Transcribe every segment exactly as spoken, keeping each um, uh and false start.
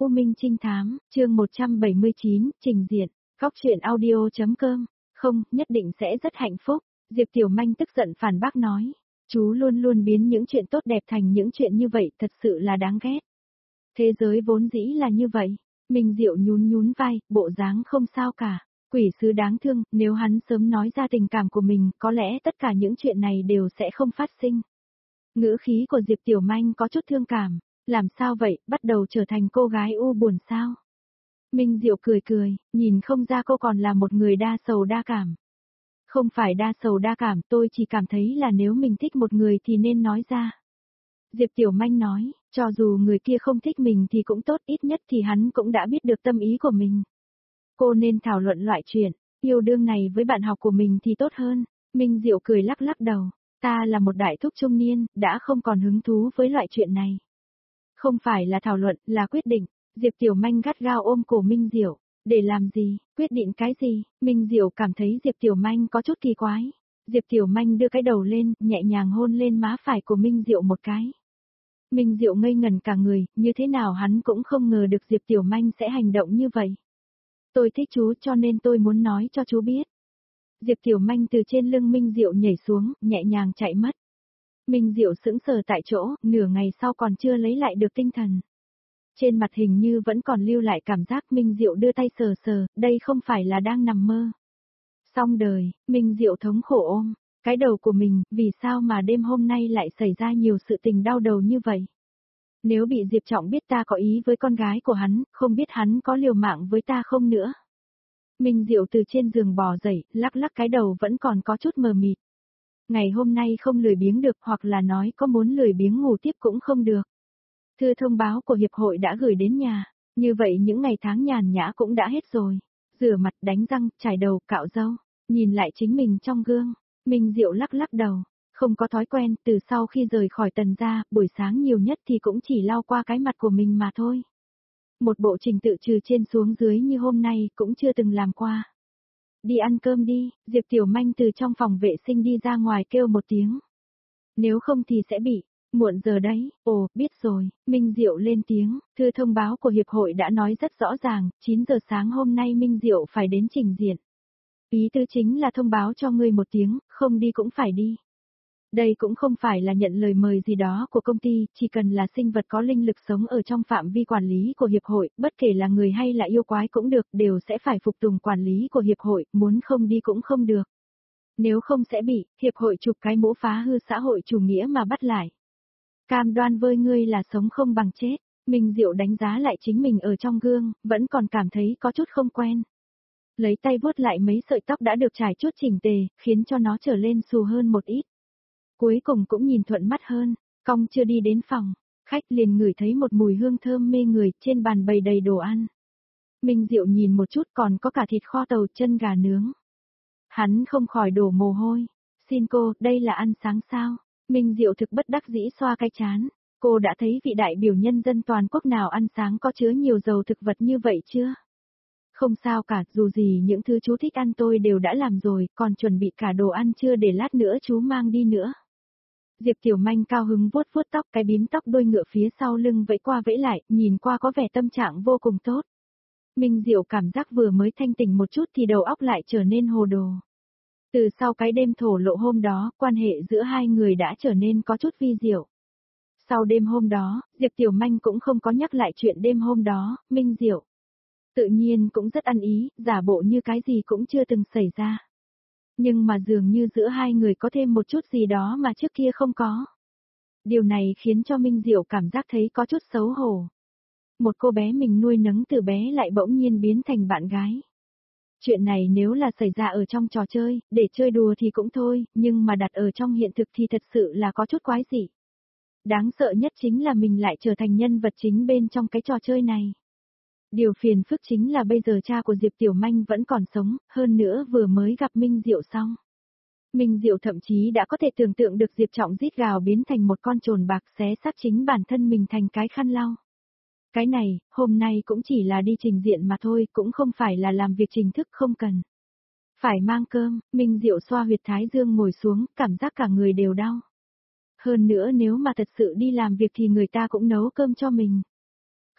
U Minh Trinh Thám, chương một trăm bảy mươi chín, trình diện, góc truyện audio.com, không, nhất định sẽ rất hạnh phúc, Diệp Tiểu Manh tức giận phản bác nói, chú luôn luôn biến những chuyện tốt đẹp thành những chuyện như vậy, thật sự là đáng ghét. Thế giới vốn dĩ là như vậy, Minh Diệu nhún nhún vai, bộ dáng không sao cả, quỷ sứ đáng thương, nếu hắn sớm nói ra tình cảm của mình, có lẽ tất cả những chuyện này đều sẽ không phát sinh. Ngữ khí của Diệp Tiểu Manh có chút thương cảm. Làm sao vậy, bắt đầu trở thành cô gái u buồn sao? Minh Diệu cười cười, nhìn không ra cô còn là một người đa sầu đa cảm. Không phải đa sầu đa cảm, tôi chỉ cảm thấy là nếu mình thích một người thì nên nói ra. Diệp Tiểu Manh nói, cho dù người kia không thích mình thì cũng tốt, ít nhất thì hắn cũng đã biết được tâm ý của mình. Cô nên thảo luận loại chuyện, yêu đương này với bạn học của mình thì tốt hơn. Minh Diệu cười lắc lắc đầu, ta là một đại thúc trung niên, đã không còn hứng thú với loại chuyện này. Không phải là thảo luận, là quyết định. Diệp Tiểu Manh gắt gao ôm cổ Minh Diệu. Để làm gì, quyết định cái gì? Minh Diệu cảm thấy Diệp Tiểu Manh có chút kỳ quái. Diệp Tiểu Manh đưa cái đầu lên, nhẹ nhàng hôn lên má phải của Minh Diệu một cái. Minh Diệu ngây ngẩn cả người, như thế nào hắn cũng không ngờ được Diệp Tiểu Manh sẽ hành động như vậy. Tôi thích chú cho nên tôi muốn nói cho chú biết. Diệp Tiểu Manh từ trên lưng Minh Diệu nhảy xuống, nhẹ nhàng chạy mất. Minh Diệu sững sờ tại chỗ, nửa ngày sau còn chưa lấy lại được tinh thần. Trên mặt hình như vẫn còn lưu lại cảm giác Minh Diệu đưa tay sờ sờ, đây không phải là đang nằm mơ. Xong đời, Minh Diệu thống khổ ôm, cái đầu của mình, vì sao mà đêm hôm nay lại xảy ra nhiều sự tình đau đầu như vậy? Nếu bị Diệp Trọng biết ta có ý với con gái của hắn, không biết hắn có liều mạng với ta không nữa. Minh Diệu từ trên giường bò dậy, lắc lắc cái đầu vẫn còn có chút mờ mịt. Ngày hôm nay không lười biếng được hoặc là nói có muốn lười biếng ngủ tiếp cũng không được. Thư thông báo của hiệp hội đã gửi đến nhà, như vậy những ngày tháng nhàn nhã cũng đã hết rồi. Rửa mặt, đánh răng, chải đầu, cạo râu, nhìn lại chính mình trong gương, Minh Diệu lắc lắc đầu, không có thói quen, từ sau khi rời khỏi Tần gia, buổi sáng nhiều nhất thì cũng chỉ lau qua cái mặt của mình mà thôi. Một bộ trình tự trừ trên xuống dưới như hôm nay cũng chưa từng làm qua. Đi ăn cơm đi, Diệp Tiểu Manh từ trong phòng vệ sinh đi ra ngoài kêu một tiếng. Nếu không thì sẽ bị, muộn giờ đấy, ồ, biết rồi, Minh Diệu lên tiếng, thư thông báo của hiệp hội đã nói rất rõ ràng, chín giờ sáng hôm nay Minh Diệu phải đến trình diện. Ý tư chính là thông báo cho ngươi một tiếng, không đi cũng phải đi. Đây cũng không phải là nhận lời mời gì đó của công ty, chỉ cần là sinh vật có linh lực sống ở trong phạm vi quản lý của hiệp hội, bất kể là người hay là yêu quái cũng được, đều sẽ phải phục tùng quản lý của hiệp hội, muốn không đi cũng không được. Nếu không sẽ bị, hiệp hội chụp cái mũ phá hư xã hội chủ nghĩa mà bắt lại. Cam đoan với ngươi là sống không bằng chết, Minh Diệu đánh giá lại chính mình ở trong gương, vẫn còn cảm thấy có chút không quen. Lấy tay vuốt lại mấy sợi tóc đã được trải chút chỉnh tề, khiến cho nó trở lên xù hơn một ít. Cuối cùng cũng nhìn thuận mắt hơn, cong chưa đi đến phòng, khách liền ngửi thấy một mùi hương thơm mê người, trên bàn bày đầy đồ ăn. Minh Diệu nhìn một chút còn có cả thịt kho tàu, chân gà nướng. Hắn không khỏi đổ mồ hôi. Xin cô, đây là ăn sáng sao? Minh Diệu thực bất đắc dĩ xoa cái chán. Cô đã thấy vị đại biểu nhân dân toàn quốc nào ăn sáng có chứa nhiều dầu thực vật như vậy chưa? Không sao cả, dù gì những thứ chú thích ăn tôi đều đã làm rồi, còn chuẩn bị cả đồ ăn chưa để lát nữa chú mang đi nữa. Diệp Tiểu Manh cao hứng vuốt vuốt tóc, cái bím tóc đuôi ngựa phía sau lưng vẫy qua vẫy lại, nhìn qua có vẻ tâm trạng vô cùng tốt. Minh Diệu cảm giác vừa mới thanh tỉnh một chút thì đầu óc lại trở nên hồ đồ. Từ sau cái đêm thổ lộ hôm đó, quan hệ giữa hai người đã trở nên có chút vi diệu. Sau đêm hôm đó, Diệp Tiểu Manh cũng không có nhắc lại chuyện đêm hôm đó, Minh Diệu tự nhiên cũng rất ăn ý, giả bộ như cái gì cũng chưa từng xảy ra. Nhưng mà dường như giữa hai người có thêm một chút gì đó mà trước kia không có. Điều này khiến cho Minh Diệu cảm giác thấy có chút xấu hổ. Một cô bé mình nuôi nấng từ bé lại bỗng nhiên biến thành bạn gái. Chuyện này nếu là xảy ra ở trong trò chơi, để chơi đùa thì cũng thôi, nhưng mà đặt ở trong hiện thực thì thật sự là có chút quái dị. Đáng sợ nhất chính là mình lại trở thành nhân vật chính bên trong cái trò chơi này. Điều phiền phức chính là bây giờ cha của Diệp Tiểu Manh vẫn còn sống, hơn nữa vừa mới gặp Minh Diệu xong. Minh Diệu thậm chí đã có thể tưởng tượng được Diệp Trọng rít gào biến thành một con trồn bạc xé xác chính bản thân mình thành cái khăn lau. Cái này, hôm nay cũng chỉ là đi trình diện mà thôi, cũng không phải là làm việc chính thức không cần. Phải mang cơm, Minh Diệu xoa huyệt thái dương ngồi xuống, cảm giác cả người đều đau. Hơn nữa nếu mà thật sự đi làm việc thì người ta cũng nấu cơm cho mình.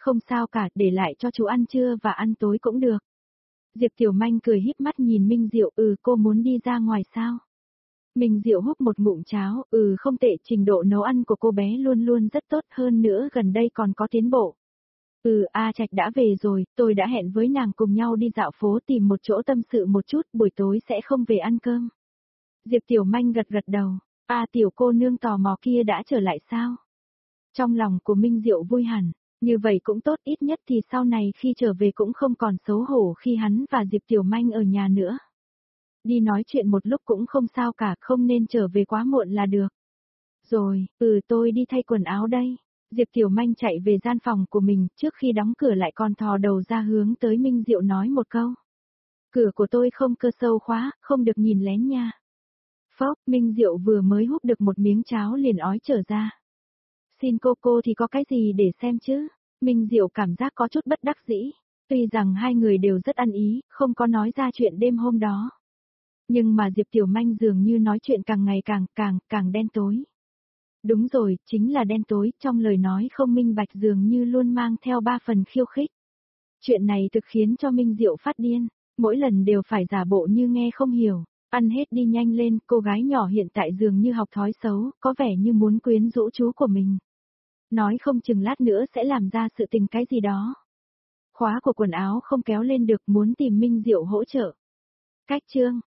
Không sao cả, để lại cho chú ăn trưa và ăn tối cũng được. Diệp Tiểu Manh cười híp mắt nhìn Minh Diệu, ừ cô muốn đi ra ngoài sao? Minh Diệu húp một ngụm cháo, ừ không tệ, trình độ nấu ăn của cô bé luôn luôn rất tốt, hơn nữa gần đây còn có tiến bộ. Ừ, A Trạch đã về rồi, tôi đã hẹn với nàng cùng nhau đi dạo phố tìm một chỗ tâm sự một chút, buổi tối sẽ không về ăn cơm. Diệp Tiểu Manh gật gật đầu, A tiểu cô nương tò mò kia đã trở lại sao? Trong lòng của Minh Diệu vui hẳn, như vậy cũng tốt, ít nhất thì sau này khi trở về cũng không còn xấu hổ khi hắn và Diệp Tiểu Manh ở nhà nữa. Đi nói chuyện một lúc cũng không sao cả, không nên trở về quá muộn là được. Rồi, ừ tôi đi thay quần áo đây. Diệp Tiểu Manh chạy về gian phòng của mình, trước khi đóng cửa lại còn thò đầu ra hướng tới Minh Diệu nói một câu. Cửa của tôi không cơ sâu khóa, không được nhìn lén nha. Phốc, Minh Diệu vừa mới húp được một miếng cháo liền ói trở ra. Xin cô cô thì có cái gì để xem chứ? Minh Diệu cảm giác có chút bất đắc dĩ. Tuy rằng hai người đều rất ăn ý, không có nói ra chuyện đêm hôm đó. Nhưng mà Diệp Tiểu Manh dường như nói chuyện càng ngày càng, càng, càng đen tối. Đúng rồi, chính là đen tối, trong lời nói không minh bạch dường như luôn mang theo ba phần khiêu khích. Chuyện này thực khiến cho Minh Diệu phát điên, mỗi lần đều phải giả bộ như nghe không hiểu, ăn hết đi nhanh lên, cô gái nhỏ hiện tại dường như học thói xấu, có vẻ như muốn quyến rũ chú của mình. Nói không chừng lát nữa sẽ làm ra sự tình cái gì đó. Khóa của quần áo không kéo lên được, muốn tìm Minh Diệu hỗ trợ. Cách chương